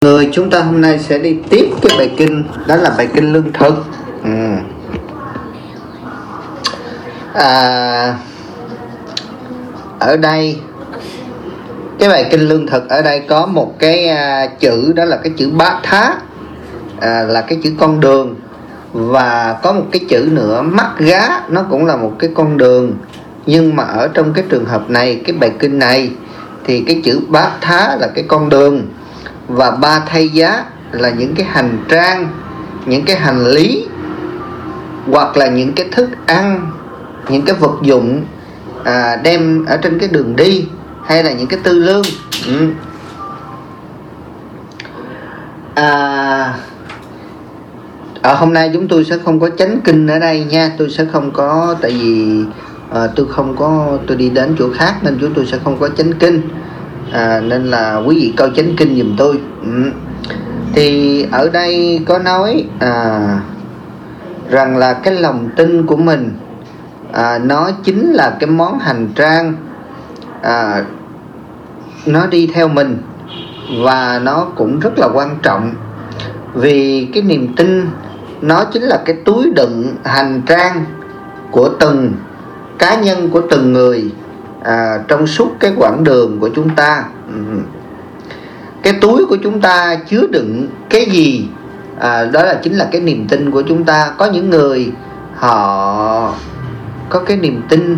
Người chúng ta hôm nay sẽ đi tiếp cái bài kinh, đó là bài kinh lương thực. Ở đây cái bài kinh lương thực ở đây có một cái chữ, đó là cái chữ bát thá, là cái chữ con đường, và có một cái chữ nữa mắt gá, nó cũng là một cái con đường. Nhưng mà ở trong cái trường hợp này, cái bài kinh này, thì cái chữ bát thá là cái con đường, và ba thay giá là những cái hành trang, những cái hành lý, hoặc là những cái thức ăn, những cái vật dụng đem ở trên cái đường đi, hay là những cái tư lương. Hôm nay chúng tôi sẽ không có chánh kinh ở đây nha. Tôi sẽ không có, tại vì tôi đi đến chỗ khác nên chúng tôi sẽ không có chánh kinh. Nên là quý vị coi chánh kinh giùm tôi. Thì ở đây có nói rằng là cái lòng tin của mình, nó chính là cái món hành trang, nó đi theo mình, và nó cũng rất là quan trọng. Vì cái niềm tin nó chính là cái túi đựng hành trang của từng cá nhân, của từng người trong suốt cái quãng đường của chúng ta. Cái túi của chúng ta chứa đựng cái gì, đó là chính là cái niềm tin của chúng ta. Có những người họ có cái niềm tin,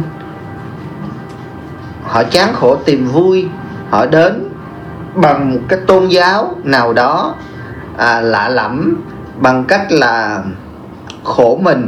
họ chán khổ tìm vui, họ đến bằng một cái tôn giáo nào đó lạ lẫm, bằng cách là khổ mình,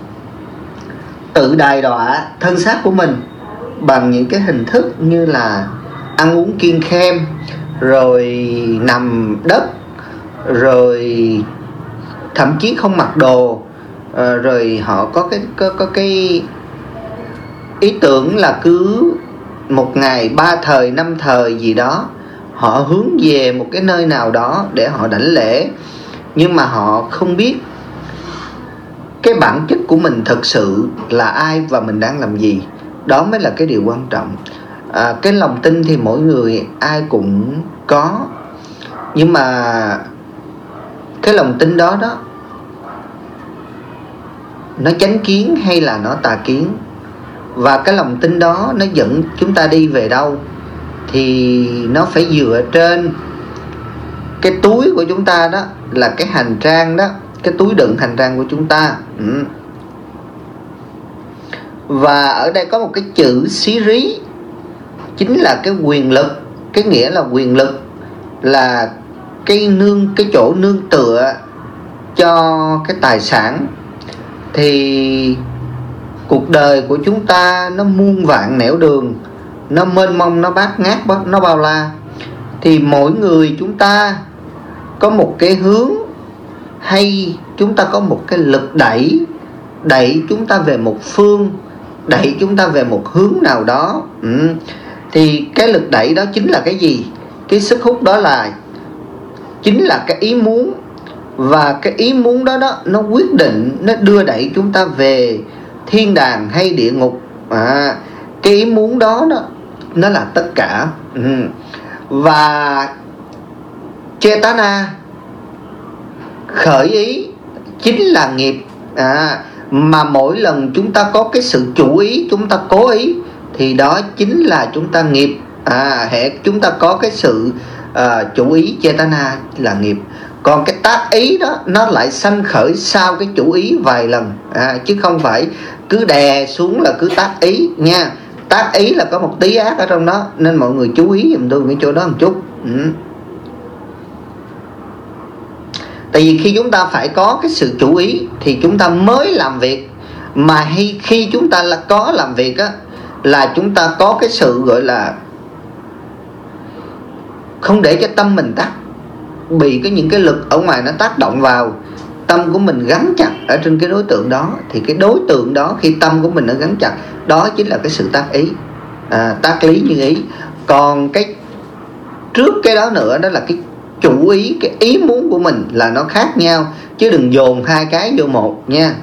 tự đày đọa thân xác của mình bằng những cái hình thức như là ăn uống kiêng khem, rồi nằm đất, rồi thậm chí không mặc đồ, rồi họ có cái ý tưởng là cứ một ngày 3 thời 5 thời gì đó họ hướng về một cái nơi nào đó để họ đảnh lễ. Nhưng mà họ không biết cái bản chất của mình thực sự là ai và mình đang làm gì. Đó mới là cái điều quan trọng. Cái lòng tin thì mỗi người ai cũng có, nhưng mà cái lòng tin đó nó chánh kiến hay là nó tà kiến, và cái lòng tin đó nó dẫn chúng ta đi về đâu, thì nó phải dựa trên cái túi của chúng ta, đó là cái hành trang đó, cái túi đựng hành trang của chúng ta. Và ở đây có một cái chữ xí rí, chính là cái quyền lực. Cái nghĩa là quyền lực là cái chỗ nương tựa cho cái tài sản. Thì cuộc đời của chúng ta nó muôn vạn nẻo đường, nó mênh mông, nó bát ngát, nó bao la. Thì mỗi người chúng ta có một cái hướng, hay chúng ta có một cái lực đẩy chúng ta về một phương, đẩy chúng ta về một hướng nào đó. Thì cái lực đẩy đó chính là cái gì? Cái sức hút đó chính là cái ý muốn. Và cái ý muốn đó nó quyết định, nó đưa đẩy chúng ta về thiên đàng hay địa ngục. Cái ý muốn đó nó là tất cả. Và Chetana, khởi ý, chính là nghiệp. Mà mỗi lần chúng ta có cái sự chủ ý, chúng ta cố ý, thì đó chính là chúng ta nghiệp. Hễ chúng ta có cái sự chủ ý, Chetana là nghiệp. Còn cái tác ý đó nó lại sanh khởi sau cái chủ ý vài lần, chứ không phải cứ đè xuống là cứ tác ý nha. Tác ý là có một tí ác ở trong đó, nên mọi người chú ý giùm tôi cái chỗ đó một chút. Tại vì khi chúng ta phải có cái sự chủ ý thì chúng ta mới làm việc. Mà khi chúng ta là có làm việc á, là chúng ta có cái sự gọi là không để cho tâm mình tắt, bị những cái lực ở ngoài nó tác động vào. Tâm của mình gắn chặt ở trên cái đối tượng đó, thì cái đối tượng đó khi tâm của mình nó gắn chặt, đó chính là cái sự tác ý, tác lý như ý. Còn cái trước cái đó nữa, đó là cái chủ ý, cái ý muốn của mình là nó khác nhau, chứ đừng dồn hai cái vô một nha.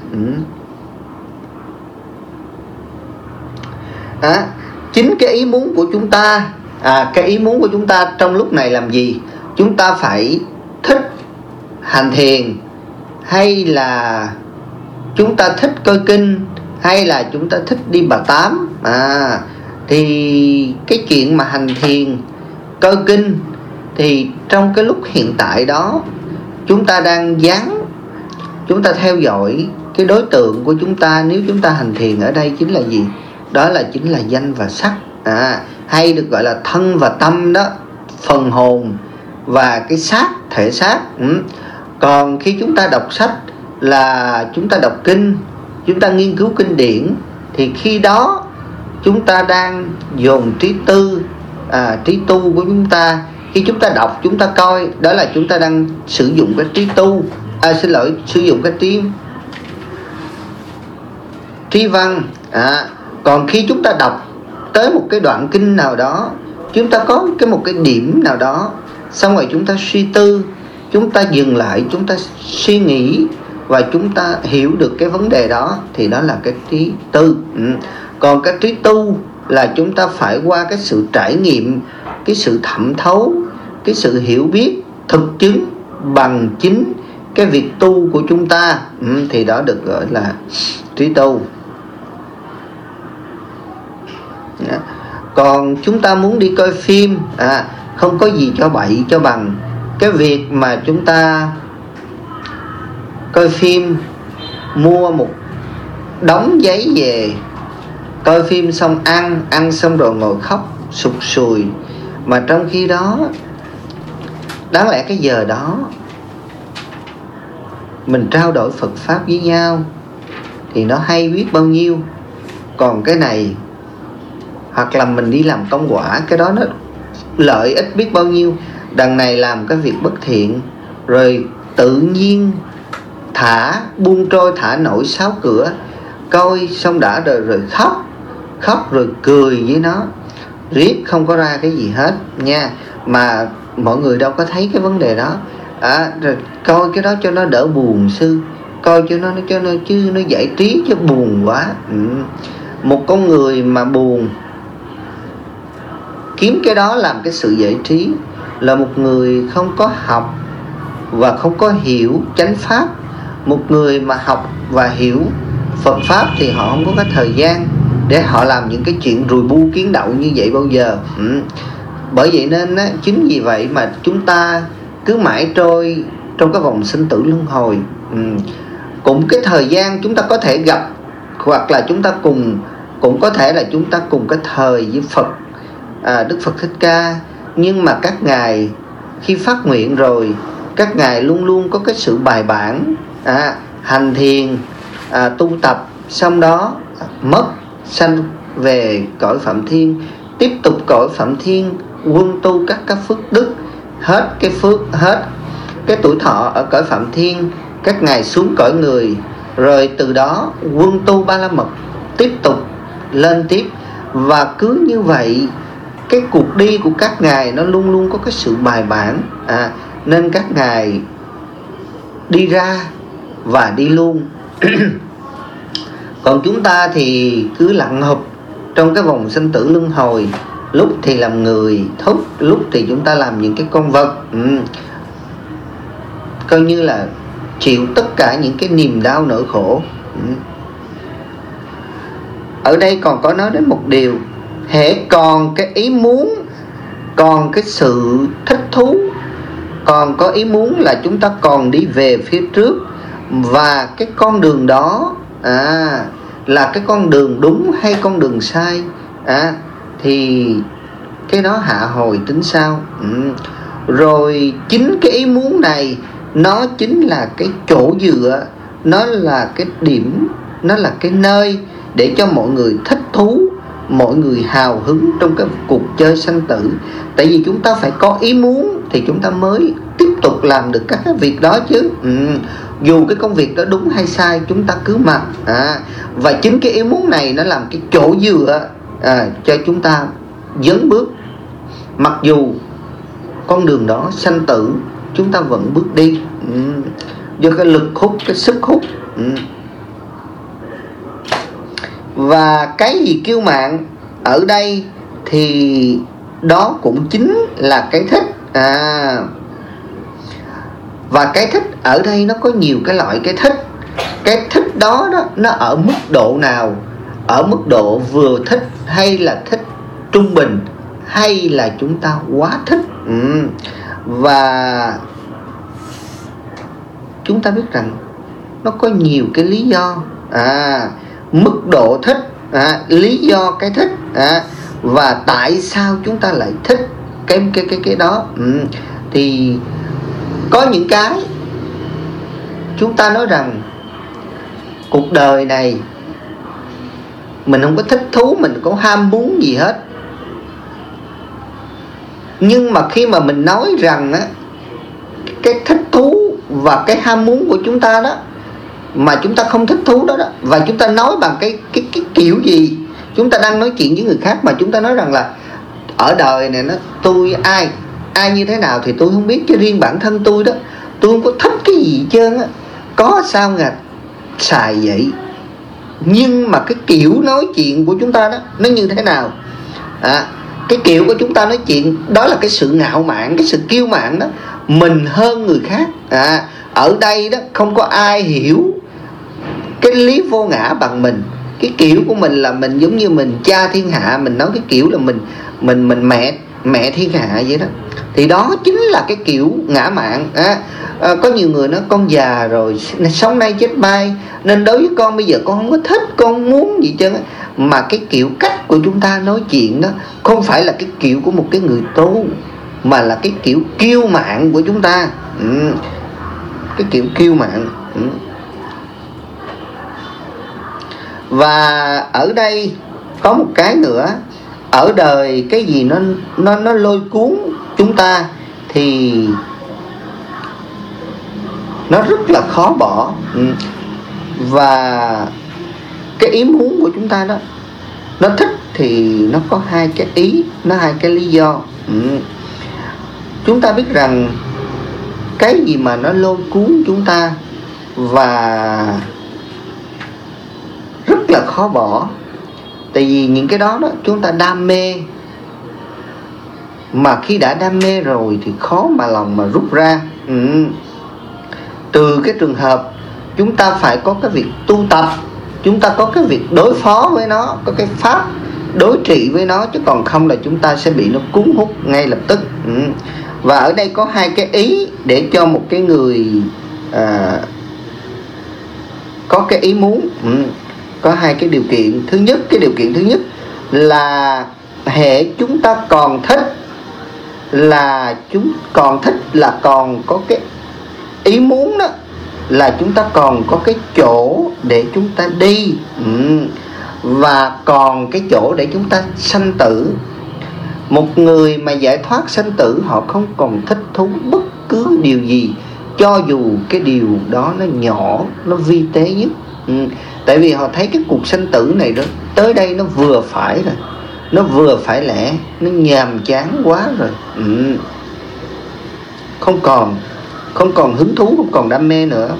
Chính cái ý muốn của chúng ta, cái ý muốn của chúng ta trong lúc này làm gì? Chúng ta phải thích hành thiền, hay là chúng ta thích coi kinh, hay là chúng ta thích đi Bà Tám, thì cái chuyện mà hành thiền, coi kinh, thì trong cái lúc hiện tại đó chúng ta đang dán, chúng ta theo dõi cái đối tượng của chúng ta. Nếu chúng ta hành thiền ở đây chính là gì? Đó là chính là danh và sắc, hay được gọi là thân và tâm đó, phần hồn và cái xác, thể xác. Còn khi chúng ta đọc sách là chúng ta đọc kinh, chúng ta nghiên cứu kinh điển, thì khi đó chúng ta đang dồn trí tư, trí tu của chúng ta. Khi chúng ta đọc, chúng ta coi, đó là chúng ta đang sử dụng cái trí tu, sử dụng cái trí văn. Còn khi chúng ta đọc tới một cái đoạn kinh nào đó, chúng ta có một cái điểm nào đó, xong rồi chúng ta suy tư, chúng ta dừng lại, chúng ta suy nghĩ và chúng ta hiểu được cái vấn đề đó, thì đó là cái trí tư. Còn cái trí tu là chúng ta phải qua cái sự trải nghiệm, cái sự thẩm thấu, cái sự hiểu biết thực chứng bằng chính cái việc tu của chúng ta, thì đó được gọi là trí tu. Còn chúng ta muốn đi coi phim, không có gì cho bậy cho bằng cái việc mà chúng ta coi phim, mua một đống giấy về, coi phim xong ăn xong rồi ngồi khóc sụt sùi. Mà trong khi đó, đáng lẽ cái giờ đó mình trao đổi Phật Pháp với nhau thì nó hay biết bao nhiêu. Còn cái này, hoặc là mình đi làm công quả, cái đó nó lợi ích biết bao nhiêu. Đằng này làm cái việc bất thiện, rồi tự nhiên buông trôi thả nổi sáo cửa, coi xong đã rồi khóc rồi cười với nó, riết không có ra cái gì hết nha. Mà mọi người đâu có thấy cái vấn đề đó. Rồi coi cái đó cho nó đỡ buồn sư, coi cho nó chứ nó giải trí chứ buồn quá. Một con người mà buồn, kiếm cái đó làm cái sự giải trí, là một người không có học và không có hiểu chánh pháp. Một người mà học và hiểu Phật Pháp thì họ không có cái thời gian để họ làm những cái chuyện rùi bu kiến đậu như vậy bao giờ. Bởi vậy nên chính vì vậy mà chúng ta cứ mãi trôi trong cái vòng sinh tử luân hồi. Cũng cái thời gian chúng ta có thể gặp, hoặc là chúng ta cũng có thể là chúng ta cùng cái thời với Phật, Đức Phật Thích Ca. Nhưng mà các ngài khi phát nguyện rồi, các ngài luôn luôn có cái sự bài bản, hành thiền, tu tập, xong đó mất sanh về cõi Phạm Thiên, tiếp tục cõi Phạm Thiên quân tu các phước đức, hết cái tuổi thọ ở cõi Phạm Thiên, các ngài xuống cõi người, rồi từ đó quân tu Ba La Mật tiếp tục lên tiếp. Và cứ như vậy, cái cuộc đi của các ngài nó luôn luôn có cái sự bài bản, nên các ngài đi ra và đi luôn. Còn chúng ta thì cứ lặn hụp trong cái vòng sinh tử luân hồi, lúc thì làm người thúc, lúc thì chúng ta làm những cái con vật, coi như là chịu tất cả những cái niềm đau nỗi khổ. Ở đây còn có nói đến một điều: hễ còn cái ý muốn, còn cái sự thích thú, còn có ý muốn là chúng ta còn đi về phía trước. Và cái con đường đó là cái con đường đúng hay con đường sai, thì cái đó hạ hồi tính sau. Rồi chính cái ý muốn này, nó chính là cái chỗ dựa, nó là cái điểm, nó là cái nơi để cho mọi người thích thú, mọi người hào hứng trong cái cuộc chơi sanh tử. Tại vì chúng ta phải có ý muốn thì chúng ta mới tiếp tục làm được các cái việc đó chứ. Dù cái công việc đó đúng hay sai, chúng ta cứ mặc. Và chính cái ý muốn này nó làm cái chỗ dựa cho chúng ta dấn bước. Mặc dù con đường đó sanh tử, chúng ta vẫn bước đi, do cái lực hút, cái sức hút. Và cái gì kiêu mạn ở đây thì đó cũng chính là cái thích. Và cái thích ở đây nó có nhiều cái loại cái thích. Cái thích đó nó ở mức độ nào? Ở mức độ vừa thích, hay là thích trung bình, hay là chúng ta quá thích? Và chúng ta biết rằng nó có nhiều cái lý do. Mức độ thích, lý do cái thích, và tại sao chúng ta lại thích cái đó. Thì có những cái chúng ta nói rằng cuộc đời này mình không có thích thú, mình không có ham muốn gì hết. Nhưng mà khi mà mình nói rằng cái thích thú và cái ham muốn của chúng ta đó, mà chúng ta không thích thú đó, và chúng ta nói bằng cái kiểu gì, chúng ta đang nói chuyện với người khác mà chúng ta nói rằng là ở đời này tôi ai như thế nào thì tôi không biết, chứ riêng bản thân tôi đó, tôi không có thích cái gì hết trơn á. Có sao ngạch xài vậy. Nhưng mà cái kiểu nói chuyện của chúng ta đó nó như thế nào? Cái kiểu của chúng ta nói chuyện đó là cái sự ngạo mạn, cái sự kiêu mạn đó, mình hơn người khác. Ở đây đó không có ai hiểu cái lý vô ngã bằng mình. Cái kiểu của mình là mình giống như mình cha thiên hạ, mình nói cái kiểu là mình mẹ thiên hạ vậy đó. Thì đó chính là cái kiểu ngã mạn. Có nhiều người nói con già rồi, sống nay chết mai, nên đối với con bây giờ con không có thích, con muốn gì chứ. Mà cái kiểu cách của chúng ta nói chuyện đó không phải là cái kiểu của một cái người tu, mà là cái kiểu kiêu mạn của chúng ta. Cái kiểu kiêu mạn. Và ở đây có một cái nữa. Ở đời cái gì nó lôi cuốn chúng ta thì nó rất là khó bỏ. Và cái ý muốn của chúng ta đó, nó thích thì nó có hai cái ý, nó hai cái lý do. Chúng ta biết rằng cái gì mà nó lôi cuốn chúng ta và rất là khó bỏ. Tại vì những cái đó chúng ta đam mê, mà khi đã đam mê rồi thì khó mà lòng mà rút ra. Từ cái trường hợp chúng ta phải có cái việc tu tập, chúng ta có cái việc đối phó với nó, có cái pháp đối trị với nó, chứ còn không là chúng ta sẽ bị nó cuốn hút ngay lập tức. Và ở đây có hai cái ý để cho một cái người có cái ý muốn. Có hai cái điều kiện. Cái điều kiện thứ nhất là hệ chúng ta còn thích, là còn có cái ý muốn đó, là chúng ta còn có cái chỗ để chúng ta đi, và còn cái chỗ để chúng ta sanh tử. Một người mà giải thoát sanh tử, họ không còn thích thú bất cứ điều gì, cho dù cái điều đó nó nhỏ, nó vi tế nhất. Tại vì họ thấy cái cuộc sanh tử này đó, tới đây nó vừa phải rồi, nó vừa phải lẽ, nó nhàm chán quá rồi. Không còn hứng thú, không còn đam mê nữa.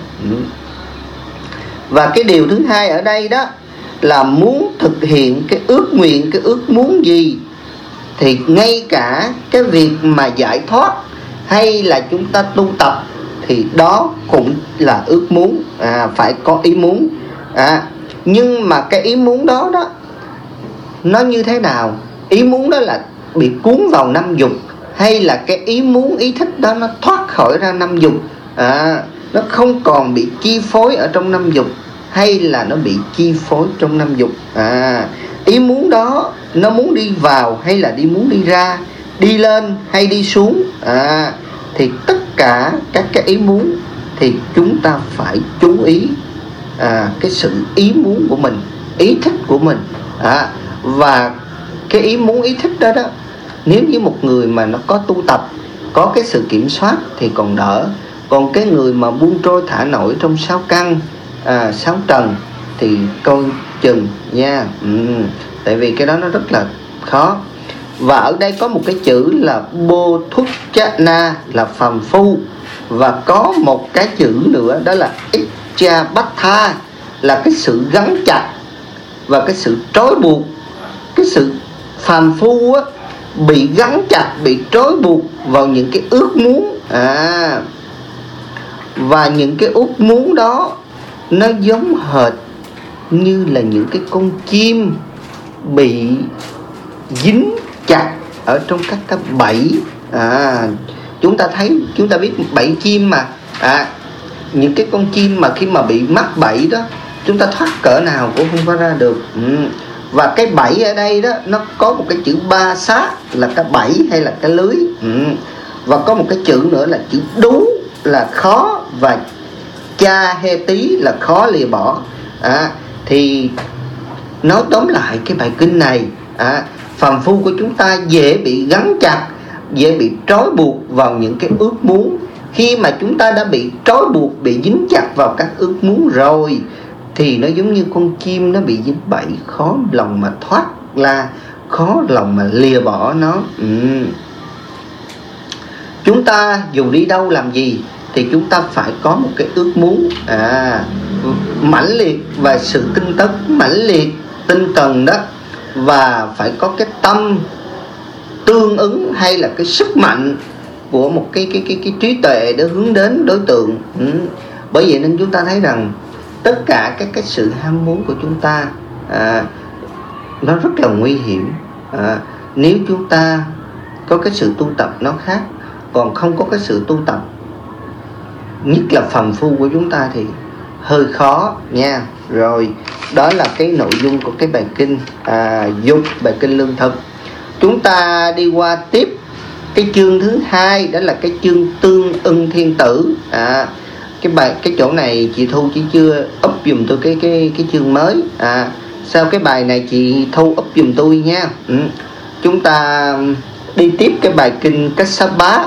Và cái điều thứ hai ở đây đó là muốn thực hiện cái ước nguyện, cái ước muốn gì, thì ngay cả cái việc mà giải thoát hay là chúng ta tu tập thì đó cũng là ước muốn. Phải có ý muốn. Nhưng mà cái ý muốn đó nó như thế nào? Ý muốn đó là bị cuốn vào năm dục, hay là cái ý muốn, ý thích đó nó thoát khỏi ra năm dục, nó không còn bị chi phối ở trong năm dục, hay là nó bị chi phối trong năm dục. Ý muốn đó nó muốn đi vào hay là muốn đi ra, đi lên hay đi xuống, thì tất cả các cái ý muốn thì chúng ta phải chú ý cái sự ý muốn của mình, ý thích của mình. Và cái ý muốn, ý thích đó nếu như một người mà nó có tu tập, có cái sự kiểm soát thì còn đỡ. Còn cái người mà buông trôi thả nổi trong sáu căn, sáu trần thì coi chừng nha. Tại vì cái đó nó rất là khó. Và ở đây có một cái chữ là bô thúc chát na, là phàm phu. Và có một cái chữ nữa đó là Iccha Bát Tha, là cái sự gắn chặt và cái sự trói buộc. Cái sự phàm phu bị gắn chặt, bị trói buộc vào những cái ước muốn. Và những cái ước muốn đó nó giống hệt như là những cái con chim bị dính chặt ở trong các cái bẫy. Chúng ta biết bẫy chim mà. Những cái con chim mà khi mà bị mắc bẫy đó, chúng ta thoát cỡ nào cũng không có ra được. Và cái bẫy ở đây đó, nó có một cái chữ ba sát là cái bẫy hay là cái lưới. Và có một cái chữ nữa là chữ đú là khó, và cha hê tí là khó lìa bỏ. Thì nói tóm lại cái bài kinh này, phàm phu của chúng ta dễ bị gắn chặt, dễ bị trói buộc vào những cái ước muốn. Khi mà chúng ta đã bị trói buộc, bị dính chặt vào các ước muốn rồi, thì nó giống như con chim nó bị dính bẫy, khó lòng mà thoát ra, khó lòng mà lìa bỏ nó. Chúng ta dù đi đâu làm gì thì chúng ta phải có một cái ước muốn mãnh liệt và sự tinh tấn mãnh liệt, tinh cần đó, và phải có cái tâm tương ứng hay là cái sức mạnh của một cái trí tuệ để hướng đến đối tượng. Bởi vậy nên chúng ta thấy rằng tất cả các cái sự ham muốn của chúng ta nó rất là nguy hiểm. Nếu chúng ta có cái sự tu tập nó khác, còn không có cái sự tu tập, nhất là phàm phu của chúng ta thì hơi khó nha. Rồi, đó là cái nội dung của cái bài kinh dục, bài kinh lương thực. Chúng ta đi qua tiếp cái chương thứ hai, đó là cái chương tương ưng thiên tử. Cái chỗ này chị Thu chỉ chưa up giùm tôi cái chương mới. Sau cái bài này chị Thu up giùm tôi nha. Chúng ta đi tiếp cái bài kinh Kassapa.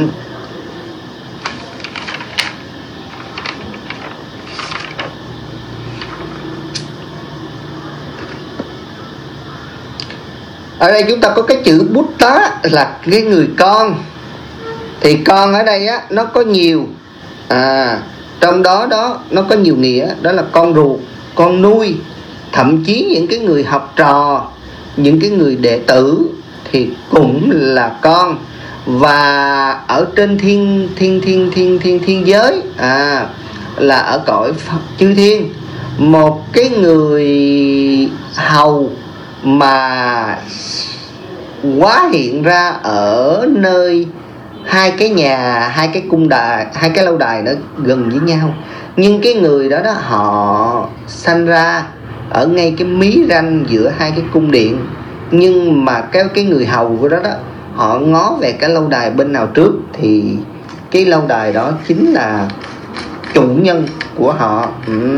Ở đây chúng ta có cái chữ Buddha là cái người con. Thì con ở đây á, nó có nhiều, trong đó nó có nhiều nghĩa. Đó là con ruột, con nuôi, thậm chí những cái người học trò, những cái người đệ tử thì cũng là con. Và ở trên thiên giới, là ở cõi chư thiên, một cái người hầu mà hóa hiện ra ở nơi hai cái nhà, hai cái cung đài, hai cái lâu đài nó gần với nhau, nhưng cái người đó họ sanh ra ở ngay cái mí ranh giữa hai cái cung điện. Nhưng mà cái người hầu của đó họ ngó về cái lâu đài bên nào trước thì cái lâu đài đó chính là chủ nhân của họ.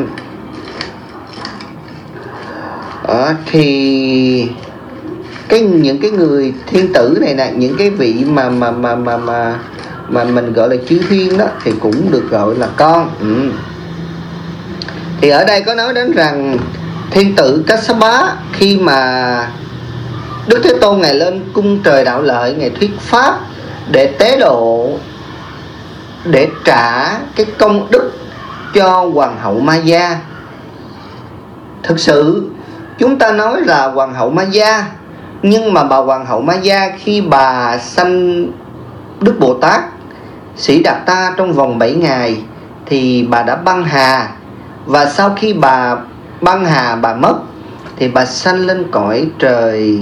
Thì những cái người thiên tử này nè, những cái vị mà mình gọi là chư thiên đó, thì cũng được gọi là con. Thì ở đây có nói đến rằng thiên tử Kassapa, khi mà Đức Thế Tôn ngài lên cung trời Đạo Lợi, ngài thuyết pháp để tế độ, để trả cái công đức cho hoàng hậu Maya. Thực sự chúng ta nói là hoàng hậu Maya, nhưng mà bà hoàng hậu Maya khi bà sanh Đức Bồ Tát Sĩ Đạt Ta trong vòng 7 ngày thì bà đã băng hà. Và sau khi bà băng hà, bà mất, thì bà sanh lên cõi trời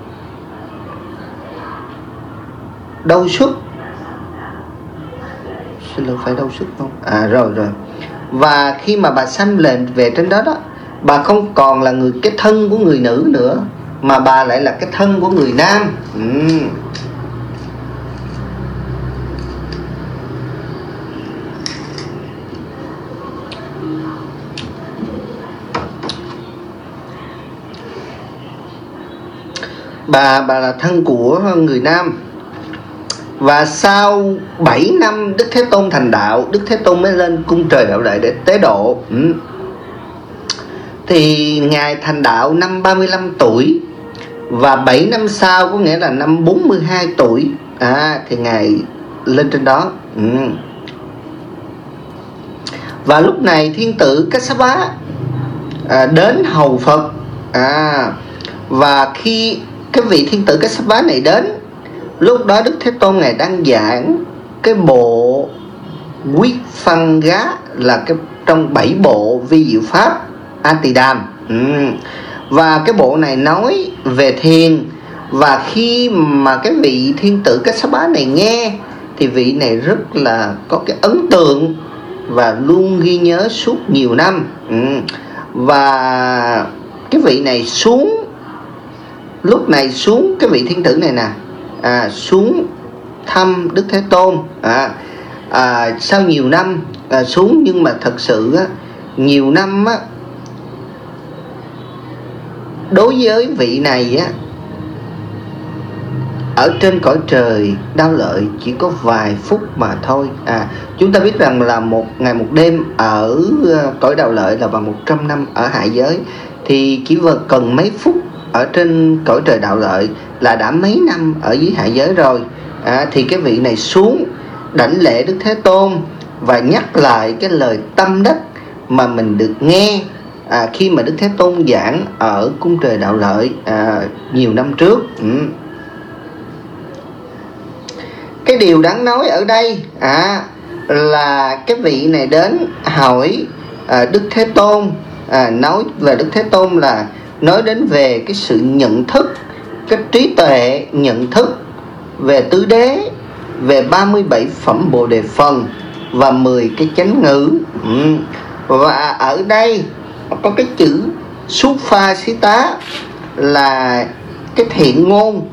Đâu Xuất. Xin lỗi, phải Đâu Xuất không? Rồi. Và khi mà bà sanh lên về trên đó bà không còn là cái thân của người nữ nữa, mà bà lại là cái thân của người nam. Bà là thân của người nam. Và sau 7 năm Đức Thế Tôn thành đạo, Đức Thế Tôn mới lên cung trời Đạo Lợi để tế độ. Thì ngài thành đạo năm 35 tuổi. Và 7 năm sau, có nghĩa là năm 42 tuổi, thì ngài lên trên đó. Và lúc này thiên tử Kassapa đến hầu Phật. Và khi cái vị thiên tử Kassapa này đến, lúc đó Đức Thế Tôn ngài đang giảng cái bộ Quyết Phân Gá là cái trong 7 bộ vi diệu pháp A-tỳ-đàm. Và cái bộ này nói về thiền. Và khi mà cái vị thiên tử Kassapa này nghe thì vị này rất là có cái ấn tượng và luôn ghi nhớ suốt nhiều năm. Và cái vị này xuống, lúc này xuống, cái vị thiên tử này nè, xuống thăm Đức Thế Tôn. Sau nhiều năm xuống, nhưng mà thật sự nhiều năm đối với vị này ở trên cõi trời Đao Lợi chỉ có vài phút mà thôi. Chúng ta biết rằng là một ngày một đêm ở cõi Đao Lợi là bằng 100 năm ở hạ giới, thì chỉ cần mấy phút ở trên cõi trời Đạo Lợi là đã mấy năm ở dưới hạ giới rồi. Thì cái vị này xuống đảnh lễ Đức Thế Tôn và nhắc lại cái lời tâm đắc mà mình được nghe khi mà Đức Thế Tôn giảng ở cung trời Đạo Lợi nhiều năm trước. Cái điều đáng nói ở đây là cái vị này đến hỏi Đức Thế Tôn, nói về Đức Thế Tôn là nói đến về cái sự nhận thức, cái trí tuệ nhận thức về tứ đế, về 37 phẩm Bồ Đề Phần và 10 cái chánh ngữ. Và ở đây có cái chữ Supha Sita là cái thiện ngôn,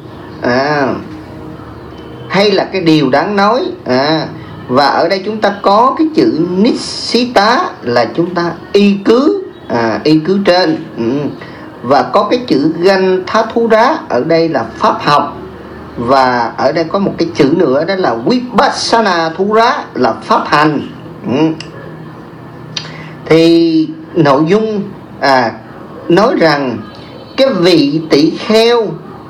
hay là cái điều đáng nói. Và ở đây chúng ta có cái chữ Nissita là chúng ta y cứ trên. Và có cái chữ Ganh Thá Thú Rá, ở đây là pháp học. Và ở đây có một cái chữ nữa, đó là Vipassana Thú Rá là pháp hành. Thì nội dung nói rằng cái vị tỷ kheo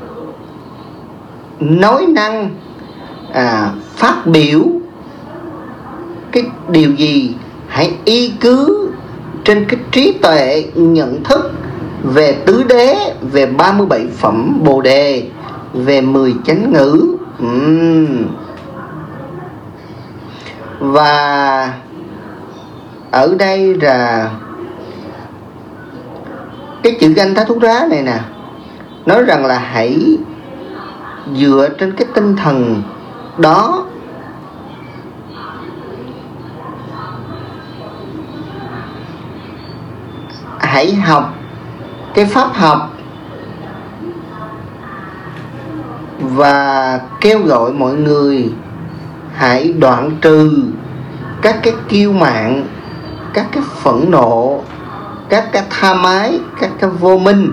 nói năng phát biểu cái điều gì, hãy y cứ trên cái trí tuệ nhận thức về tứ đế, về 37 phẩm Bồ Đề, về 10 chánh ngữ. Và ở đây là cái chữ Ganh Thá Thú Rá này nè, nói rằng là hãy dựa trên cái tinh thần đó hãy học cái pháp học và kêu gọi mọi người hãy đoạn trừ các cái kiêu mạn, các cái phẫn nộ, các cái tham ái, các cái vô minh.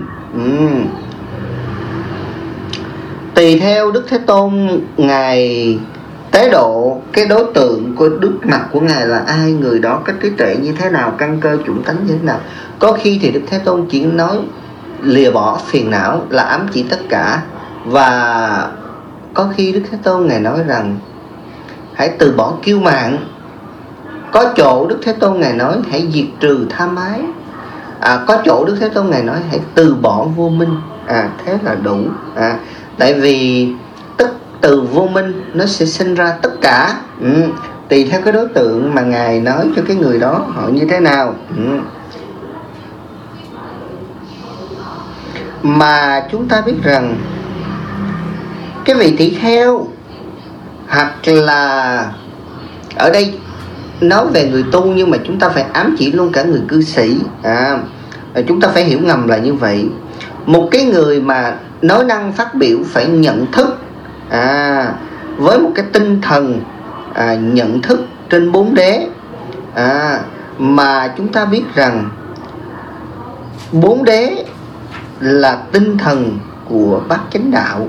Tùy theo Đức Thế Tôn Ngài tế độ cái đối tượng của Đức mặt của Ngài là ai, người đó có trí tuệ như thế nào, căn cơ chủng tánh như thế nào. Có khi thì Đức Thế Tôn chỉ nói lìa bỏ phiền não là ám chỉ tất cả. Và có khi Đức Thế Tôn Ngài nói rằng hãy từ bỏ kiêu mạn. Có chỗ Đức Thế Tôn Ngài nói hãy diệt trừ tham ái. Có chỗ Đức Thế Tôn Ngài nói hãy từ bỏ vô minh. Thế là đủ. Tại vì từ vô minh nó sẽ sinh ra tất cả. Tùy theo cái đối tượng mà Ngài nói cho cái người đó họ như thế nào. Mà chúng ta biết rằng cái vị tỷ kheo, hoặc là ở đây nói về người tu, nhưng mà chúng ta phải ám chỉ luôn cả người cư sĩ. Chúng ta phải hiểu ngầm là như vậy. Một cái người mà nói năng phát biểu phải nhận thức với một cái tinh thần nhận thức trên 4 đế. Mà chúng ta biết rằng 4 đế là tinh thần của bát chánh đạo.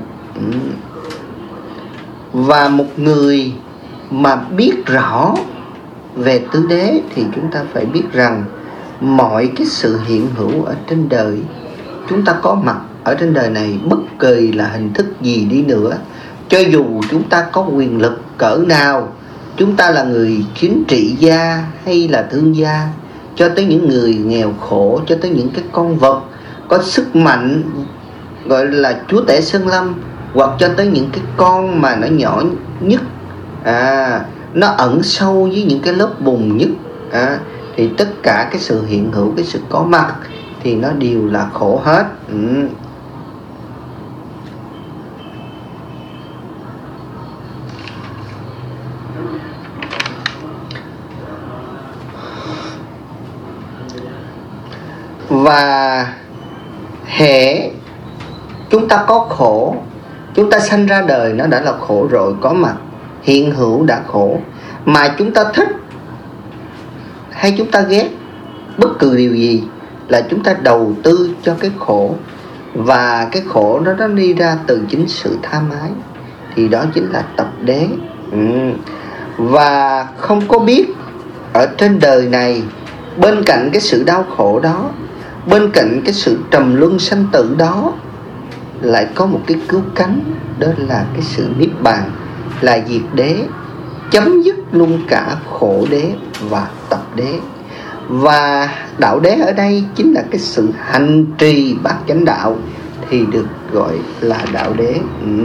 Và một người mà biết rõ về tứ đế thì chúng ta phải biết rằng mọi cái sự hiện hữu ở trên đời, chúng ta có mặt ở trên đời này bất kỳ là hình thức gì đi nữa, cho dù chúng ta có quyền lực cỡ nào, chúng ta là người chính trị gia hay là thương gia, cho tới những người nghèo khổ, cho tới những cái con vật có sức mạnh gọi là chúa tể sơn lâm, hoặc cho tới những cái con mà nó nhỏ nhất, nó ẩn sâu dưới những cái lớp bùn nhất, thì tất cả cái sự hiện hữu, cái sự có mặt thì nó đều là khổ hết. Và hễ chúng ta có khổ, chúng ta sanh ra đời nó đã là khổ rồi, có mặt hiện hữu đã khổ, mà chúng ta thích hay chúng ta ghét bất cứ điều gì là chúng ta đầu tư cho cái khổ, và cái khổ nó đi ra từ chính sự tham ái, thì đó chính là tập đế. Và không có biết ở trên đời này, bên cạnh cái sự đau khổ đó, bên cạnh cái sự trầm luân sanh tử đó, lại có một cái cứu cánh, đó là cái sự niết bàn, là diệt đế, chấm dứt luôn cả khổ đế và tập đế. Và đạo đế ở đây chính là cái sự hành trì bát chánh đạo, thì được gọi là đạo đế.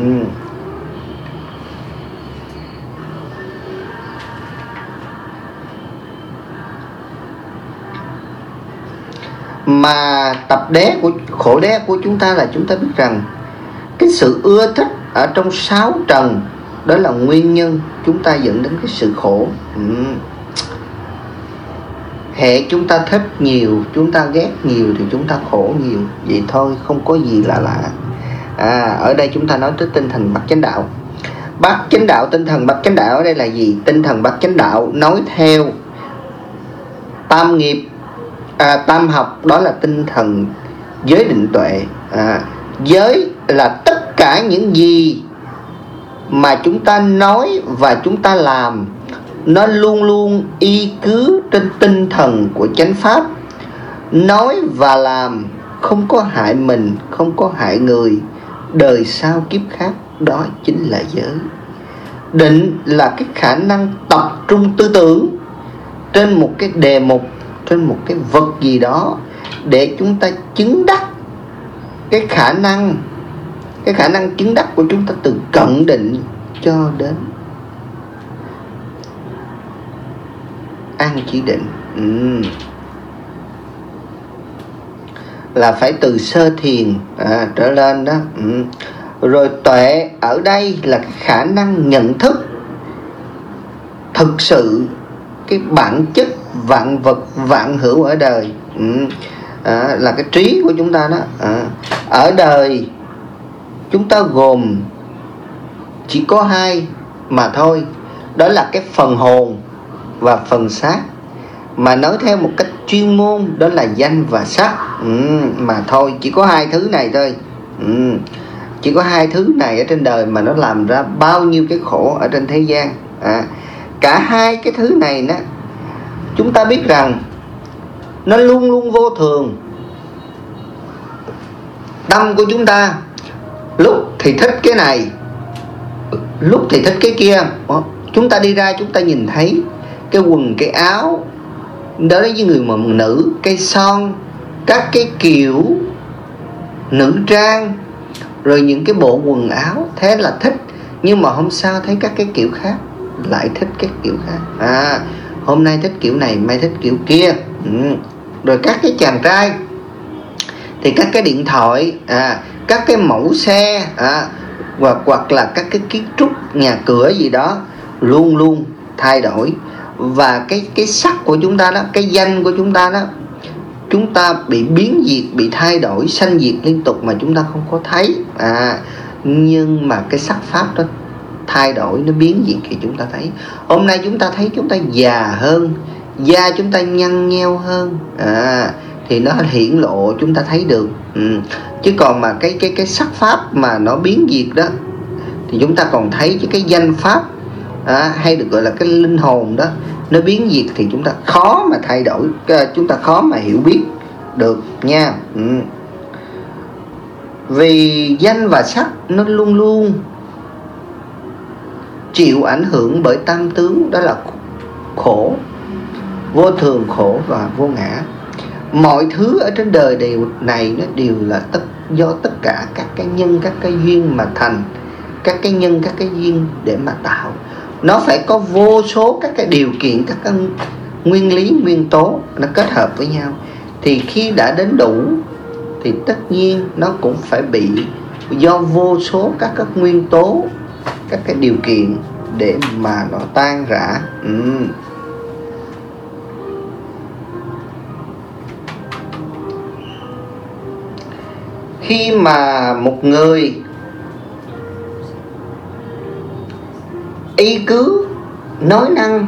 Mà tập đế của khổ đế của chúng ta là chúng ta biết rằng cái sự ưa thích ở trong sáu trần, đó là nguyên nhân chúng ta dẫn đến cái sự khổ. Hệ chúng ta thích nhiều, chúng ta ghét nhiều thì chúng ta khổ nhiều, vậy thôi, không có gì là lạ. Ở đây chúng ta nói tới tinh thần bát chánh đạo. Bát chánh đạo, tinh thần bát chánh đạo ở đây là gì? Tinh thần bát chánh đạo nói theo tam nghiệp, tam học, đó là tinh thần giới định tuệ. Giới là tất cả những gì mà chúng ta nói và chúng ta làm, nó luôn luôn y cứ trên tinh thần của chánh pháp. Nói và làm không có hại mình, không có hại người, đời sau kiếp khác, đó chính là giới. Định là cái khả năng tập trung tư tưởng trên một cái đề mục, trên một cái vật gì đó, để chúng ta chứng đắc cái khả năng chứng đắc của chúng ta, từ cận định cho đến an chỉ định. Là phải từ sơ thiền trở lên đó. Rồi tuệ ở đây là cái khả năng nhận thức thực sự cái bản chất vạn vật vạn hữu ở đời. Là cái trí của chúng ta đó. Ở đời chúng ta gồm chỉ có hai mà thôi, đó là cái phần hồn và phần xác. Mà nói theo một cách chuyên môn, đó là danh và sắc mà thôi, chỉ có hai thứ này thôi. Chỉ có hai thứ này ở trên đời mà nó làm ra bao nhiêu cái khổ ở trên thế gian. Cả hai cái thứ này đó, chúng ta biết rằng nó luôn luôn vô thường. Tâm của chúng ta lúc thì thích cái này, lúc thì thích cái kia. Chúng ta đi ra chúng ta nhìn thấy cái quần cái áo đó với người mà nữ, cây son, các cái kiểu nữ trang, rồi những cái bộ quần áo, thế là thích. Nhưng mà hôm sau thấy các cái kiểu khác, lại thích cái kiểu khác. Hôm nay thích kiểu này, mai thích kiểu kia. Rồi các cái chàng trai thì các cái điện thoại, các cái mẫu xe, hoặc là các cái kiến trúc nhà cửa gì đó luôn luôn thay đổi. Và cái sắc của chúng ta đó, cái danh của chúng ta đó, chúng ta bị biến diệt, bị thay đổi, sanh diệt liên tục mà chúng ta không có thấy. Nhưng mà cái sắc pháp đó thay đổi, nó biến diệt thì chúng ta thấy. Hôm nay chúng ta thấy chúng ta già hơn, da chúng ta nhăn nheo hơn, thì nó hiển lộ chúng ta thấy được. Chứ còn mà cái sắc pháp mà nó biến diệt đó thì chúng ta còn thấy chứ cái danh pháp, hay được gọi là cái linh hồn đó, nó biến diệt thì chúng ta khó mà thay đổi, chúng ta khó mà hiểu biết được nha. Vì danh và sắc nó luôn luôn chịu ảnh hưởng bởi tam tướng, đó là khổ, vô thường, khổ và vô ngã. Mọi thứ ở trên đời này nó đều là do tất cả các cái nhân, các cái duyên mà thành, các cái nhân, các cái duyên để mà tạo. nó phải có vô số các cái điều kiện, các cái nguyên lý, nguyên tố nó kết hợp với nhau. Thì khi đã đến đủ thì tất nhiên nó cũng phải bị do vô số các nguyên tố, các cái điều kiện để mà nó tan rã. Khi mà một người y cứ nói năng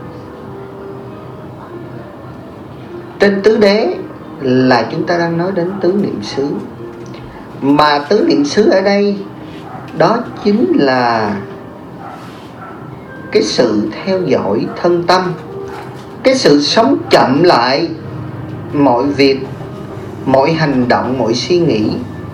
trên tứ đế là chúng ta đang nói đến tứ niệm xứ. Mà tứ niệm xứ ở đây đó chính là cái sự theo dõi thân tâm, cái sự sống chậm lại mọi việc, mọi hành động, mọi suy nghĩ.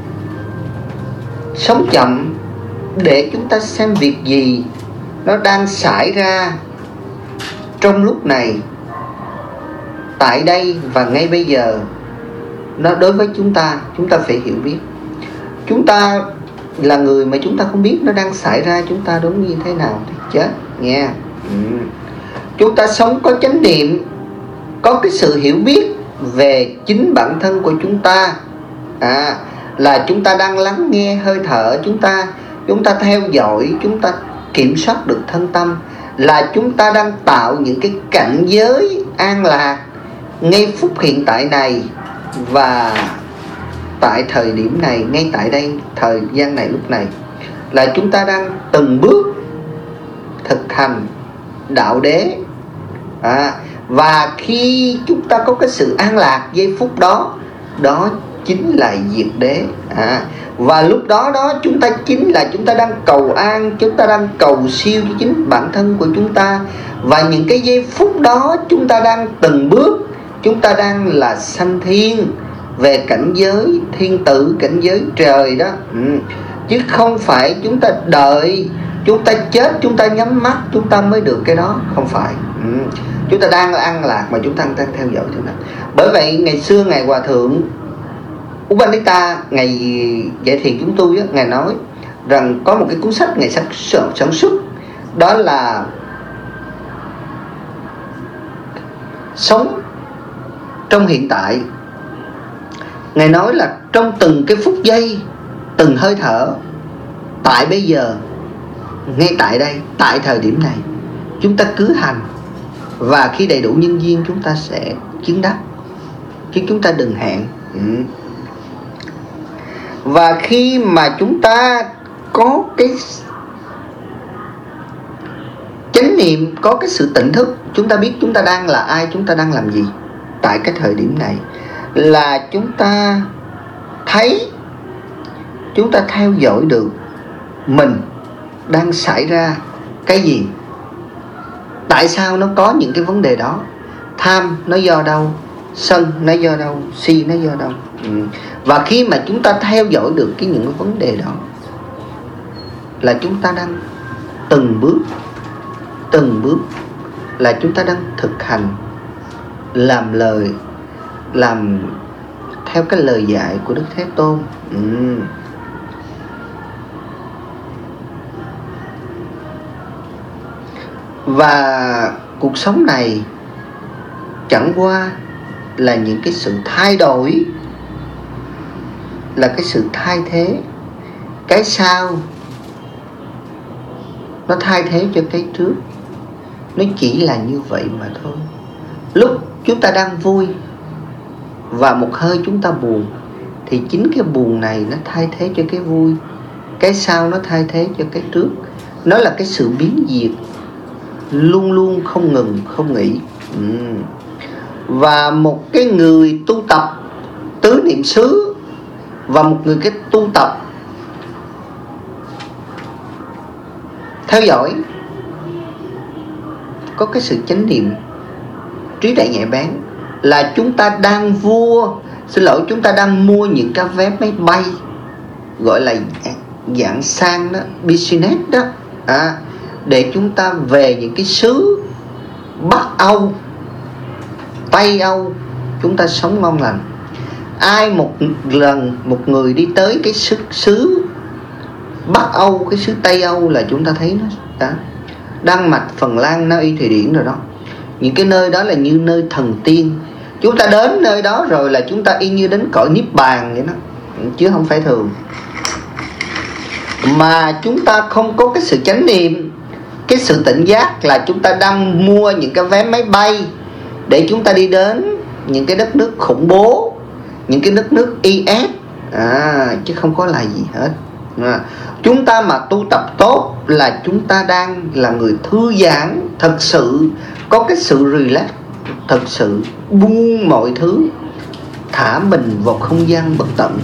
Sống chậm để chúng ta xem việc gì nó đang xảy ra trong lúc này, tại đây và ngay bây giờ. Nó đối với chúng ta phải hiểu biết. Chúng ta là người mà chúng ta không biết nó đang xảy ra chúng ta đúng như thế nào thì chết nha. Chúng ta sống có chánh niệm, có cái sự hiểu biết về chính bản thân của chúng ta, là chúng ta đang lắng nghe hơi thở chúng ta theo dõi, chúng ta kiểm soát được thân tâm, là chúng ta đang tạo những cái cảnh giới an lạc ngay phút hiện tại này và tại thời điểm này, ngay tại đây, thời gian này, lúc này, là chúng ta đang từng bước thực hành đạo đế. Và khi chúng ta có cái sự an lạc giây phút đó, đó chính là diệt đế. Và lúc đó chúng ta chính là chúng ta đang cầu an, chúng ta đang cầu siêu cho chính bản thân của chúng ta. Và những cái giây phút đó chúng ta đang từng bước, chúng ta đang là sanh thiên về cảnh giới thiên tử, cảnh giới trời đó. Chứ không phải chúng ta đợi chúng ta chết, chúng ta nhắm mắt chúng ta mới được cái đó. Không phải. Chúng ta đang là an lạc mà chúng ta đang theo dõi thế nào. Bởi vậy ngày xưa Ngài Hòa Thượng Upanita, Ngài dạy thiền chúng tôi á, Ngài nói rằng có một cái cuốn sách Ngài sản xuất, đó là sống trong hiện tại. Ngài nói là trong từng cái phút giây, từng hơi thở, tại bây giờ, ngay tại đây, tại thời điểm này, chúng ta cứ hành. Và khi đầy đủ nhân duyên chúng ta sẽ chứng đắc, chứ chúng ta đừng hẹn. Và khi mà chúng ta có cái chánh niệm, có cái sự tỉnh thức, chúng ta biết chúng ta đang là ai, chúng ta đang làm gì tại cái thời điểm này, là chúng ta thấy, chúng ta theo dõi được mình đang xảy ra cái gì, tại sao nó có những cái vấn đề đó, tham nó do đâu, sân nó do đâu, si nó do đâu. Và khi mà chúng ta theo dõi được những cái vấn đề đó, là chúng ta đang từng bước là chúng ta đang thực hành, làm theo cái lời dạy của Đức Thế Tôn. Và cuộc sống này chẳng qua là những cái sự thay đổi, là cái sự thay thế. Cái sau nó thay thế cho cái trước. Nó chỉ là như vậy mà thôi. Lúc chúng ta đang vui và một hơi chúng ta buồn, thì chính cái buồn này nó thay thế cho cái vui, cái sau nó thay thế cho cái trước. Nó là cái sự biến diệt luôn luôn không ngừng, không nghỉ. Và một cái người tu tập tứ niệm xứ và một người cái tu tập theo dõi, có cái sự chánh niệm, trí tuệ nhạy bén, là chúng ta đang chúng ta đang mua những cái vé máy bay gọi là dạng sang đó, business đó, để chúng ta về những cái xứ Bắc Âu, Tây Âu, chúng ta sống ngon lành. Ai một lần một người đi tới cái xứ Bắc Âu, cái xứ Tây Âu, là chúng ta thấy nó đó, Đan Mạch, Phần Lan, Na Uy, Thụy Điển rồi đó. Những cái nơi đó là như nơi thần tiên. Chúng ta đến nơi đó rồi là chúng ta y như đến cõi Niết Bàn vậy đó, chứ không phải thường. Mà chúng ta không có cái sự chánh niệm, cái sự tỉnh giác là chúng ta đang mua những cái vé máy bay để chúng ta đi đến những cái đất nước khủng bố, những cái đất nước IS, chứ không có là gì hết. Chúng ta mà tu tập tốt là chúng ta đang là người thư giãn, thật sự có cái sự relax, thật sự buông mọi thứ, thả mình vào không gian bất tận.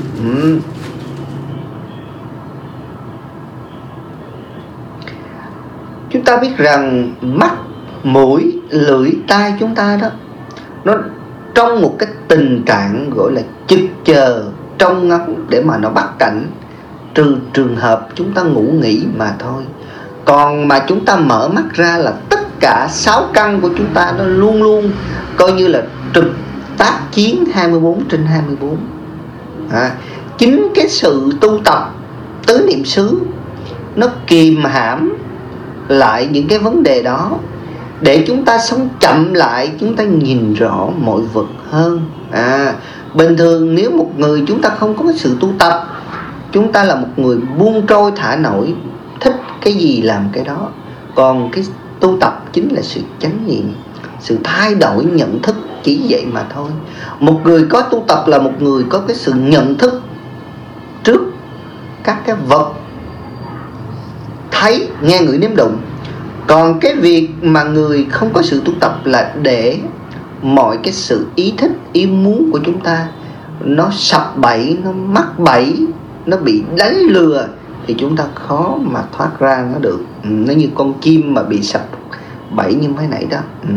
Chúng ta biết rằng mắt, mũi, lưỡi, tai chúng ta đó, nó trong một cái tình trạng gọi là chực chờ, trông ngóng để mà nó bắt cảnh, trừ trường hợp chúng ta ngủ nghỉ mà thôi. Còn mà chúng ta mở mắt ra là tất cả 6 căn của chúng ta nó luôn luôn coi như là trực tác chiến 24/24. Chính cái sự tu tập tứ niệm xứ nó kìm hãm lại những cái vấn đề đó, để chúng ta sống chậm lại, chúng ta nhìn rõ mọi vật hơn. Bình thường nếu một người chúng ta không có cái sự tu tập, chúng ta là một người buông trôi thả nổi, thích cái gì làm cái đó. Còn cái tu tập chính là sự chánh niệm, sự thay đổi nhận thức, chỉ vậy mà thôi. Một người có tu tập là một người có cái sự nhận thức trước các cái vật thấy, nghe, ngửi, nếm, đụng. Còn cái việc mà người không có sự tu tập là để mọi cái sự ý thích, ý muốn của chúng ta nó sập bẫy, nó mắc bẫy, nó bị đánh lừa, thì chúng ta khó mà thoát ra nó được. Nó như con chim mà bị sập bẫy như thế này đó.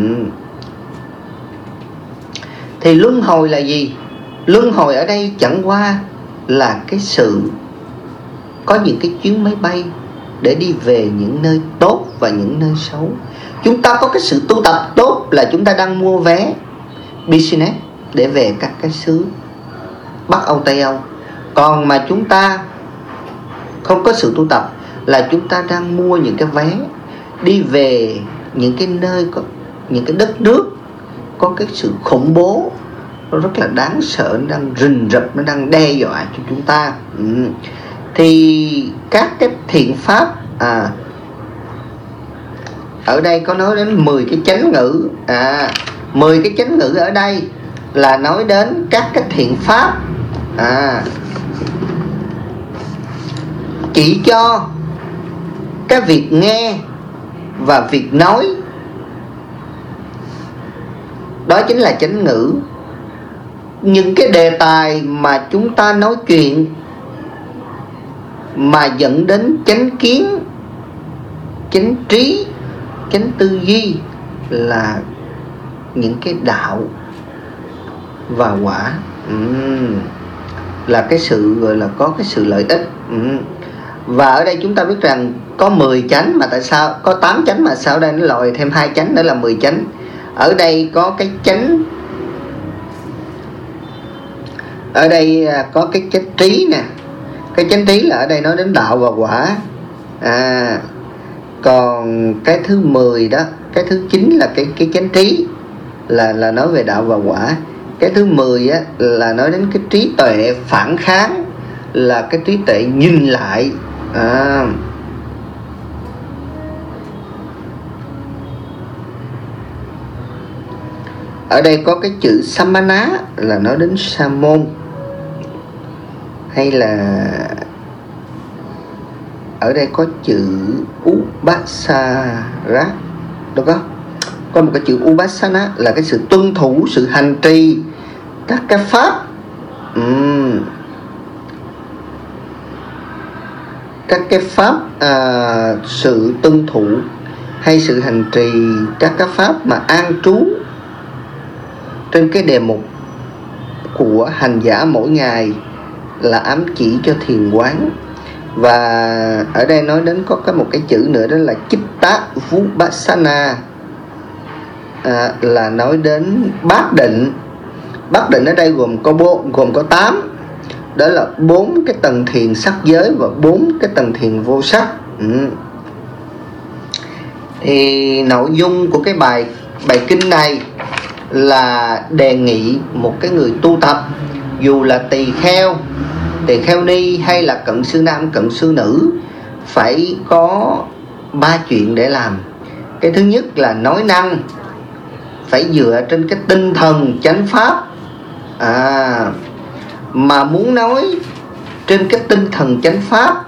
Thì luân hồi là gì? Luân hồi ở đây chẳng qua là cái sự có những cái chuyến máy bay để đi về những nơi tốt và những nơi xấu. Chúng ta có cái sự tu tập tốt là chúng ta đang mua vé business để về các cái xứ Bắc Âu, Tây Âu. Còn mà chúng ta không có sự tu tập là chúng ta đang mua những cái vé đi về những cái nơi có những cái đất nước có cái sự khủng bố, nó rất là đáng sợ, nó đang rình rập, nó đang đe dọa cho chúng ta. Thì các cái thiện pháp, ở đây có nói đến 10 cái chánh ngữ. 10 cái chánh ngữ ở đây là nói đến các cái thiện pháp chỉ cho cái việc nghe và việc nói. Đó chính là chánh ngữ. Những cái đề tài mà chúng ta nói chuyện mà dẫn đến chánh kiến, chánh trí, chánh tư duy là những cái đạo và quả, là cái sự gọi là có cái sự lợi ích. Và ở đây chúng ta biết rằng có 10 chánh, mà tại sao có 8 chánh mà sao đây nó lòi thêm 2 chánh nữa là 10 chánh. Ở đây có cái chánh, ở đây có cái chánh trí nè. Cái chánh trí là ở đây nói đến đạo và quả. Còn cái thứ 10 đó, cái thứ 9 là cái chánh trí, là nói về đạo và quả. Cái thứ 10 á, là nói đến cái trí tuệ phản kháng, là cái trí tuệ nhìn lại. Ở đây có cái chữ Samana là nói đến sa môn, hay là ở đây có chữ Upasara, đúng không? Có một cái chữ Upasana là cái sự tuân thủ, sự hành trì các cái pháp, các cái pháp, sự tuân thủ hay sự hành trì các cái pháp mà an trú trên cái đề mục của hành giả mỗi ngày là ám chỉ cho thiền quán. Và ở đây nói đến có một cái chữ nữa, đó là Chitta Vipassana, là nói đến bát định. Bát định ở đây gồm có 8, đó là 4 cái tầng thiền sắc giới và 4 cái tầng thiền vô sắc. Thì nội dung của cái bài kinh này là đề nghị một cái người tu tập, dù là tỳ kheo ni hay là cận sư nam cận sư nữ, phải có 3 chuyện để làm. Cái thứ nhất là nói năng phải dựa trên cái tinh thần chánh pháp. Mà muốn nói trên cái tinh thần chánh pháp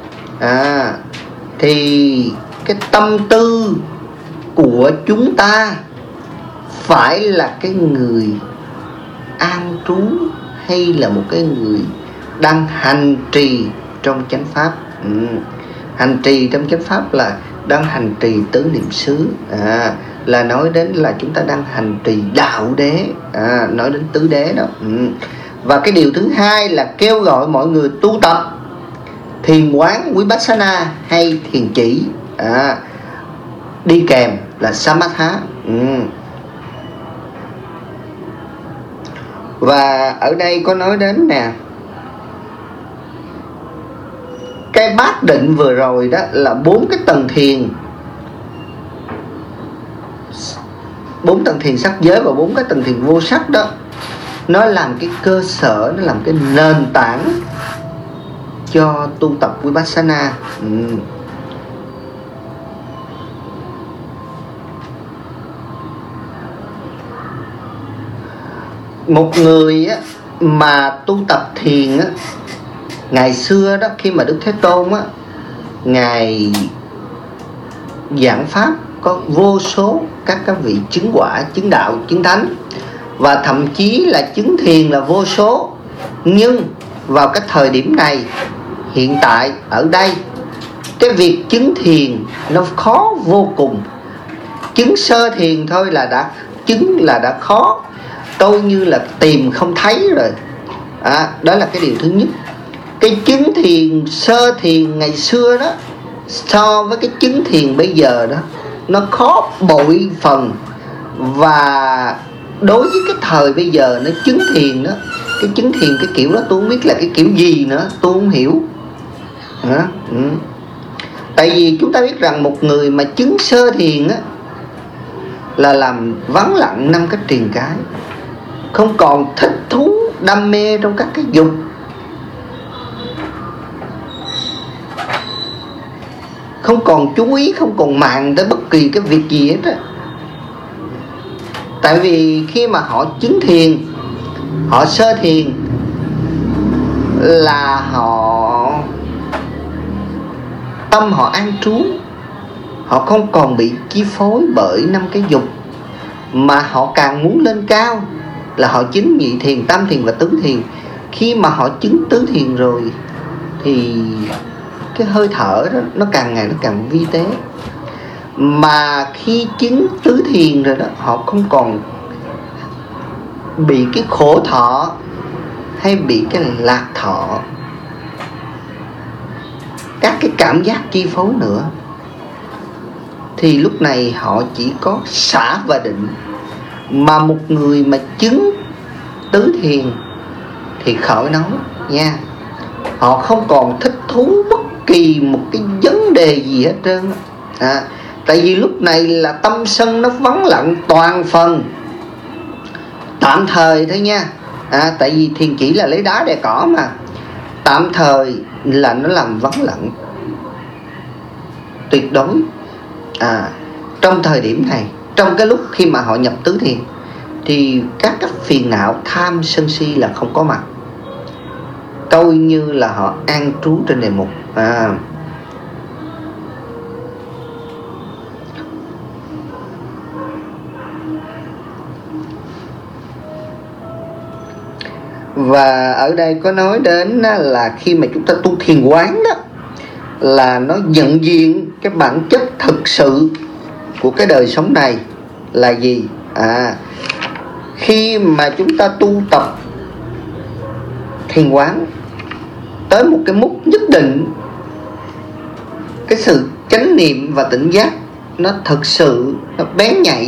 thì cái tâm tư của chúng ta phải là cái người an trú hay là một cái người đang hành trì trong chánh pháp. Hành trì trong chánh pháp là đang hành trì tứ niệm xứ, là nói đến là chúng ta đang hành trì đạo đế, nói đến tứ đế đó. Và cái điều thứ hai là kêu gọi mọi người tu tập thiền quán Vipassana hay thiền chỉ, đi kèm là Samatha. Và ở đây có nói đến nè, cái bát định vừa rồi đó là 4 cái tầng thiền, 4 tầng thiền sắc giới và 4 cái tầng thiền vô sắc đó, nó làm cái cơ sở, nó làm cái nền tảng cho tu tập Vipassana. Một người á, mà tu tập thiền á, ngày xưa đó, khi mà Đức Thế Tôn á, Ngài giảng pháp có vô số các vị chứng quả, chứng đạo, chứng thánh, và thậm chí là chứng thiền là vô số. Nhưng vào cái thời điểm này, hiện tại ở đây, cái việc chứng thiền nó khó vô cùng. Chứng sơ thiền thôi là đã khó, tôi như là tìm không thấy rồi. Đó là cái điều thứ nhất. Cái chứng thiền sơ thiền ngày xưa đó so với cái chứng thiền bây giờ đó, nó khó bội phần. Và đối với cái thời bây giờ nó chứng thiền đó, cái chứng thiền cái kiểu đó tôi không biết là cái kiểu gì nữa, tôi không hiểu. Tại vì chúng ta biết rằng một người mà chứng sơ thiền á, là làm vắng lặng 5 cái triền cái, không còn thích thú đam mê trong các cái dục, không còn chú ý, không còn màng tới bất kỳ cái việc gì hết á. Tại vì khi mà họ chứng thiền, họ sơ thiền là tâm họ an trú, họ không còn bị chi phối bởi 5 cái dục, mà họ càng muốn lên cao là họ chứng nhị thiền, tam thiền và tứ thiền. Khi mà họ chứng tứ thiền rồi thì cái hơi thở đó nó càng ngày nó càng vi tế. Mà khi chứng tứ thiền rồi đó, họ không còn bị cái khổ thọ hay bị cái lạc thọ, các cái cảm giác chi phối nữa. Thì lúc này họ chỉ có xả và định. Mà một người mà chứng tứ thiền thì khỏi nói nha, họ không còn thích thú bất kỳ một cái vấn đề gì hết trơn. Tại vì lúc này là tâm sân nó vắng lặng toàn phần, tạm thời thôi nha. Tại vì thiền chỉ là lấy đá đè cỏ mà, tạm thời là nó làm vắng lặng tuyệt đối. Trong thời điểm này, trong cái lúc khi mà họ nhập tứ thiền, thì các phiền não tham sân si là không có mặt, coi như là họ an trú trên đề mục. Và ở đây có nói đến là khi mà chúng ta tu thiền quán đó, là nó nhận diện cái bản chất thực sự của cái đời sống này là gì. Khi mà chúng ta tu tập thiền quán tới một cái mức nhất định, cái sự chánh niệm và tỉnh giác nó thực sự nó bén nhạy.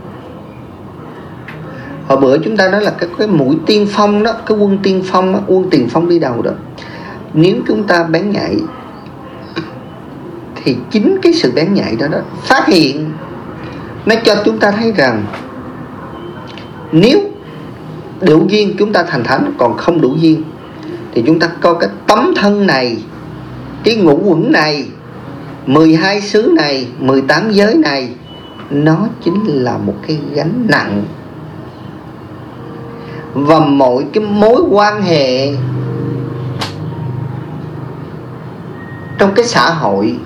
Hồi bữa chúng ta nói là cái mũi tiên phong đó, cái quân tiên phong đó, quân tiền phong đi đầu đó, nếu chúng ta bén nhạy Thì chính cái sự bén nhạy đó phát hiện, nó cho chúng ta thấy rằng nếu đủ duyên chúng ta thành thánh, còn không đủ duyên thì chúng ta coi cái tấm thân này, cái ngũ uẩn này, 12 xứ này, 18 giới này, nó chính là một cái gánh nặng. Và mọi cái mối quan hệ trong cái xã hội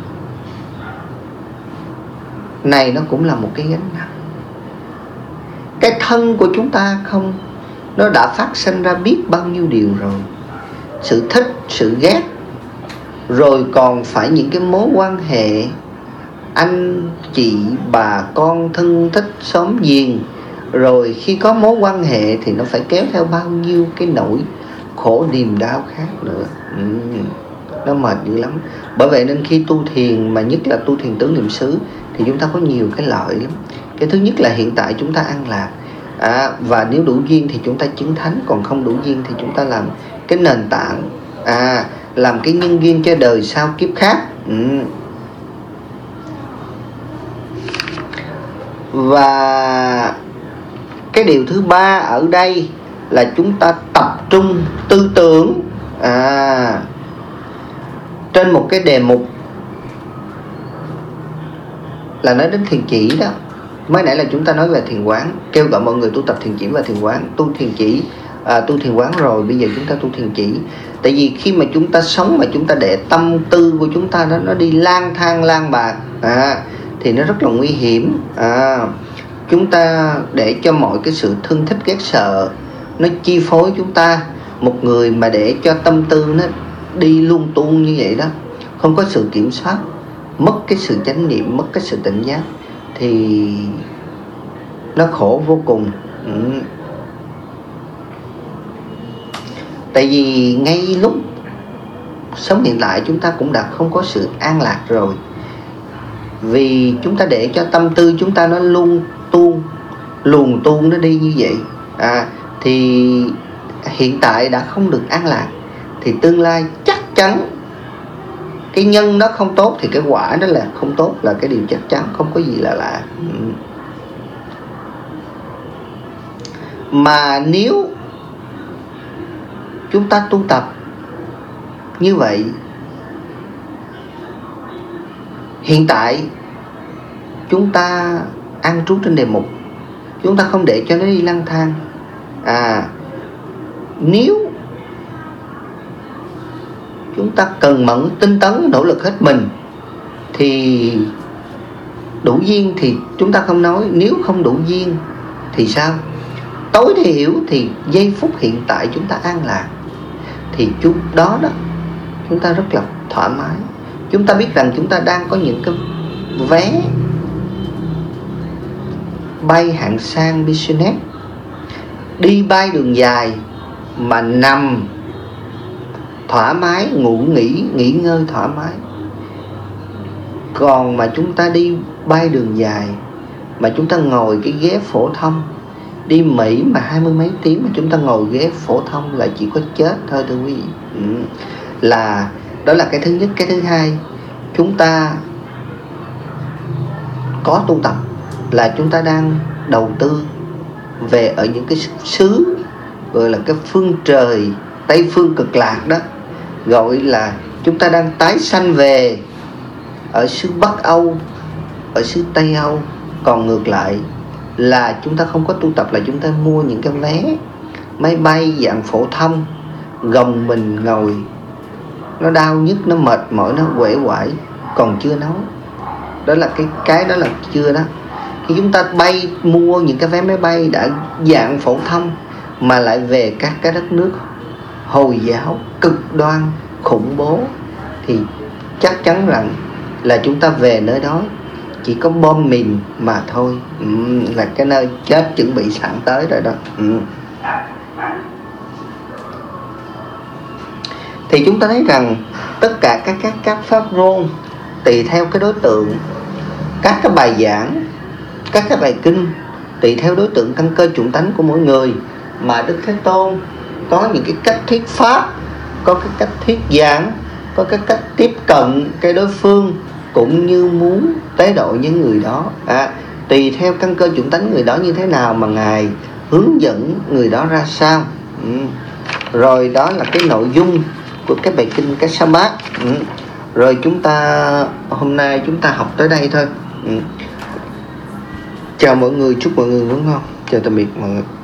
này nó cũng là một cái gánh nặng. Cái thân của chúng ta không, nó đã phát sinh ra biết bao nhiêu điều rồi. Sự thích, sự ghét, rồi còn phải những cái mối quan hệ anh chị, bà con, thân thích, xóm giềng. Rồi khi có mối quan hệ thì nó phải kéo theo bao nhiêu cái nỗi khổ niềm đau khác nữa. Nó mệt dữ lắm. Bởi vậy nên khi tu thiền, mà nhất là tu thiền tứ niệm xứ, thì chúng ta có nhiều cái lợi lắm. Cái thứ nhất là hiện tại chúng ta an lạc, và nếu đủ duyên thì chúng ta chứng thánh, còn không đủ duyên thì chúng ta làm cái nền tảng, làm cái nhân duyên cho đời sau kiếp khác. Và cái điều thứ ba ở đây là chúng ta tập trung tư tưởng trên một cái đề mục là nói đến thiền chỉ đó. Mới nãy là chúng ta nói về thiền quán, kêu gọi mọi người tu tập thiền chỉ và thiền quán. Tu thiền chỉ, tu thiền quán rồi, bây giờ chúng ta tu thiền chỉ. Tại vì khi mà chúng ta sống mà chúng ta để tâm tư của chúng ta nó đi lang thang lang bạc, thì nó rất là nguy hiểm. Chúng ta để cho mọi cái sự thương thích ghét sợ nó chi phối chúng ta. Một người mà để cho tâm tư nó đi lung tung như vậy đó, không có sự kiểm soát, mất cái sự chánh niệm, mất cái sự tỉnh giác, thì nó khổ vô cùng. Tại vì ngay lúc sống hiện tại chúng ta cũng đã không có sự an lạc rồi. Vì chúng ta để cho tâm tư chúng ta nó luồn tuôn nó đi như vậy, thì hiện tại đã không được an lạc, thì tương lai chắc chắn cái nhân nó không tốt thì cái quả nó là không tốt, là cái điều chắc chắn, không có gì là lạ. Mà nếu chúng ta tu tập như vậy, hiện tại chúng ta an trú trên đề mục, chúng ta không để cho nó đi lang thang. Nếu chúng ta cần mẫn tinh tấn nỗ lực hết mình thì đủ duyên thì chúng ta không nói. Nếu không đủ duyên thì sao? Tối thiểu thì giây phút hiện tại chúng ta an lạc, thì đó chúng ta rất là thoải mái. Chúng ta biết rằng chúng ta đang có những cái vé bay hạng sang business, đi bay đường dài mà nằm thoải mái, ngủ nghỉ ngơi thoải mái. Còn mà chúng ta đi bay đường dài mà chúng ta ngồi cái ghế phổ thông, đi Mỹ mà 20 mấy tiếng mà chúng ta ngồi ghế phổ thông là chỉ có chết thôi thưa quý vị. Đó là cái thứ nhất. Cái thứ hai, chúng ta có tu tập là chúng ta đang đầu tư về ở những cái xứ gọi là cái phương trời Tây phương cực lạc đó, gọi là chúng ta đang tái sanh về ở xứ Bắc Âu, ở xứ Tây Âu. Còn ngược lại là chúng ta không có tu tập, là chúng ta mua những cái vé máy bay dạng phổ thông, gồng mình ngồi nó đau nhức, nó mệt mỏi, nó uể oải. Còn chưa nói, đó là cái đó là chưa đó. Khi chúng ta mua những cái vé máy bay đã dạng phổ thông mà lại về các cái đất nước Hồi giáo cực đoan khủng bố, thì chắc chắn rằng là chúng ta về nơi đó chỉ có bom mìn mà thôi, là cái nơi chết chuẩn bị sẵn tới rồi đó. Thì chúng ta thấy rằng tất cả các pháp môn tùy theo cái đối tượng, các cái bài giảng, các cái bài kinh tùy theo đối tượng căn cơ chủng tánh của mỗi người mà Đức Thế Tôn có những cái cách thuyết pháp, có cái cách thuyết giảng, có cái cách tiếp cận cái đối phương cũng như muốn tế độ những người đó. Tùy theo căn cơ chủng tánh người đó như thế nào mà Ngài hướng dẫn người đó ra sao. Rồi đó là cái nội dung của cái bài kinh cái sa bát. Rồi hôm nay chúng ta học tới đây thôi. Chào mọi người, chúc mọi người ngủ ngon. Chào tạm biệt mọi người.